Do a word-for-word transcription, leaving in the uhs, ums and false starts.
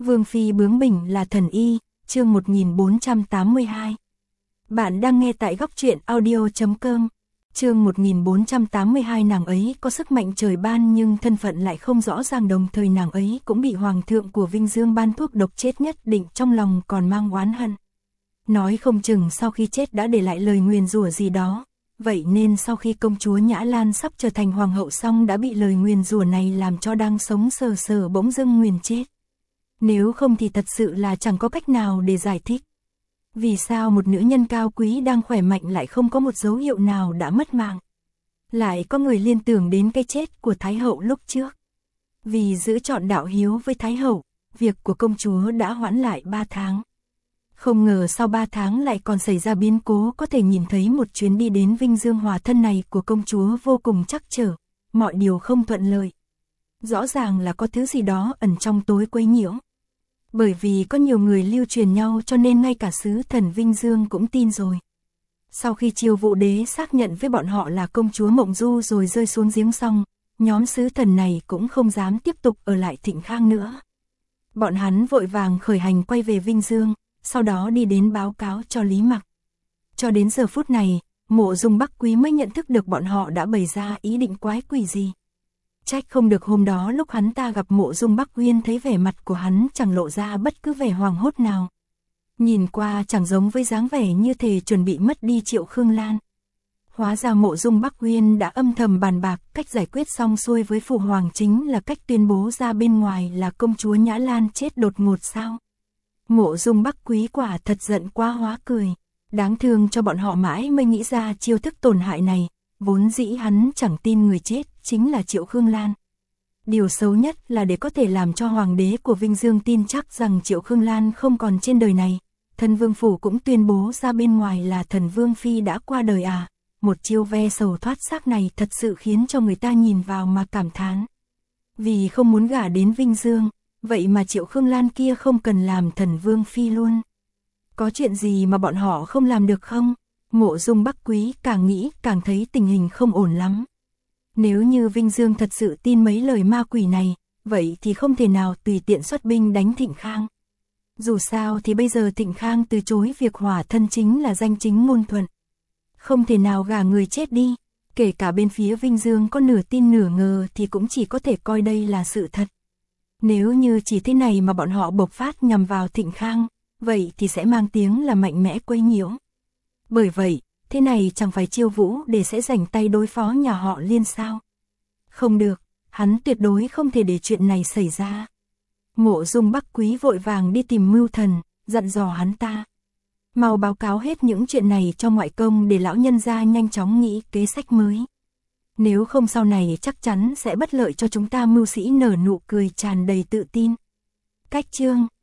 Vương phi bướng bỉnh là thần y, chương một nghìn bốn trăm tám mươi hai. Bạn đang nghe tại góc truyện audio chấm com. Chương một nghìn bốn trăm tám mươi hai. Nàng ấy có sức mạnh trời ban nhưng thân phận lại không rõ ràng, đồng thời nàng ấy cũng bị hoàng thượng của Vinh Dương ban thuốc độc chết, nhất định trong lòng còn mang oán hận. Nói không chừng sau khi chết đã để lại lời nguyền rủa gì đó. Vậy nên sau khi công chúa Nhã Lan sắp trở thành hoàng hậu xong đã bị lời nguyền rủa này làm cho đang sống sờ sờ bỗng dưng nguyền chết. Nếu không thì thật sự là chẳng có cách nào để giải thích. Vì sao một nữ nhân cao quý đang khỏe mạnh lại không có một dấu hiệu nào đã mất mạng? Lại có người liên tưởng đến cái chết của Thái hậu lúc trước. Vì giữ trọn đạo hiếu với Thái hậu, việc của công chúa đã hoãn lại ba tháng. Không ngờ sau ba tháng lại còn xảy ra biến cố, có thể nhìn thấy một chuyến đi đến Vinh Dương hòa thân này của công chúa vô cùng trắc trở, mọi điều không thuận lợi. Rõ ràng là có thứ gì đó ẩn trong tối quấy nhiễu. Bởi vì có nhiều người lưu truyền nhau cho nên ngay cả sứ thần Vinh Dương cũng tin rồi. Sau khi Chiêu Vũ Đế xác nhận với bọn họ là công chúa Mộng Du rồi rơi xuống giếng xong, nhóm sứ thần này cũng không dám tiếp tục ở lại Thịnh Khang nữa. Bọn hắn vội vàng khởi hành quay về Vinh Dương, sau đó đi đến báo cáo cho Lý Mặc. Cho đến giờ phút này, Mộ Dung Bắc Quý mới nhận thức được bọn họ đã bày ra ý định quái quỷ gì. Trách không được hôm đó lúc hắn ta gặp Mộ Dung Bắc Uyên thấy vẻ mặt của hắn chẳng lộ ra bất cứ vẻ hoảng hốt nào. Nhìn qua chẳng giống với dáng vẻ như thể chuẩn bị mất đi Triệu Khương Lan. Hóa ra Mộ Dung Bắc Uyên đã âm thầm bàn bạc cách giải quyết xong xuôi với Phụ Hoàng, chính là cách tuyên bố ra bên ngoài là công chúa Nhã Lan chết đột ngột sao. Mộ Dung Bắc Quý quả thật giận quá hóa cười. Đáng thương cho bọn họ mãi mới nghĩ ra chiêu thức tổn hại này. Vốn dĩ hắn chẳng tin người chết chính là Triệu Khương Lan. Điều xấu nhất là để có thể làm cho hoàng đế của Vinh Dương tin chắc rằng Triệu Khương Lan không còn trên đời này. Thần Vương Phủ cũng tuyên bố ra bên ngoài là thần Vương Phi đã qua đời à. Một chiêu ve sầu thoát xác này thật sự khiến cho người ta nhìn vào mà cảm thán. Vì không muốn gả đến Vinh Dương, vậy mà Triệu Khương Lan kia không cần làm thần Vương Phi luôn. Có chuyện gì mà bọn họ không làm được không? Mộ Dung Bắc Quý càng nghĩ càng thấy tình hình không ổn lắm. Nếu như Vinh Dương thật sự tin mấy lời ma quỷ này, vậy thì không thể nào tùy tiện xuất binh đánh Thịnh Khang. Dù sao thì bây giờ Thịnh Khang từ chối việc hòa thân chính là danh chính ngôn thuận. Không thể nào gả người chết đi, kể cả bên phía Vinh Dương có nửa tin nửa ngờ thì cũng chỉ có thể coi đây là sự thật. Nếu như chỉ thế này mà bọn họ bộc phát nhằm vào Thịnh Khang, vậy thì sẽ mang tiếng là mạnh mẽ quấy nhiễu. Bởi vậy, thế này chẳng phải Chiêu Vũ để sẽ rảnh tay đối phó nhà họ Liên sao? Không được, hắn tuyệt đối không thể để chuyện này xảy ra. Mộ Dung Bắc Quý vội vàng đi tìm Mưu Thần, dặn dò hắn ta. Mau báo cáo hết những chuyện này cho ngoại công để lão nhân gia nhanh chóng nghĩ kế sách mới. Nếu không sau này chắc chắn sẽ bất lợi cho chúng ta. Mưu Sĩ nở nụ cười tràn đầy tự tin. Cách chương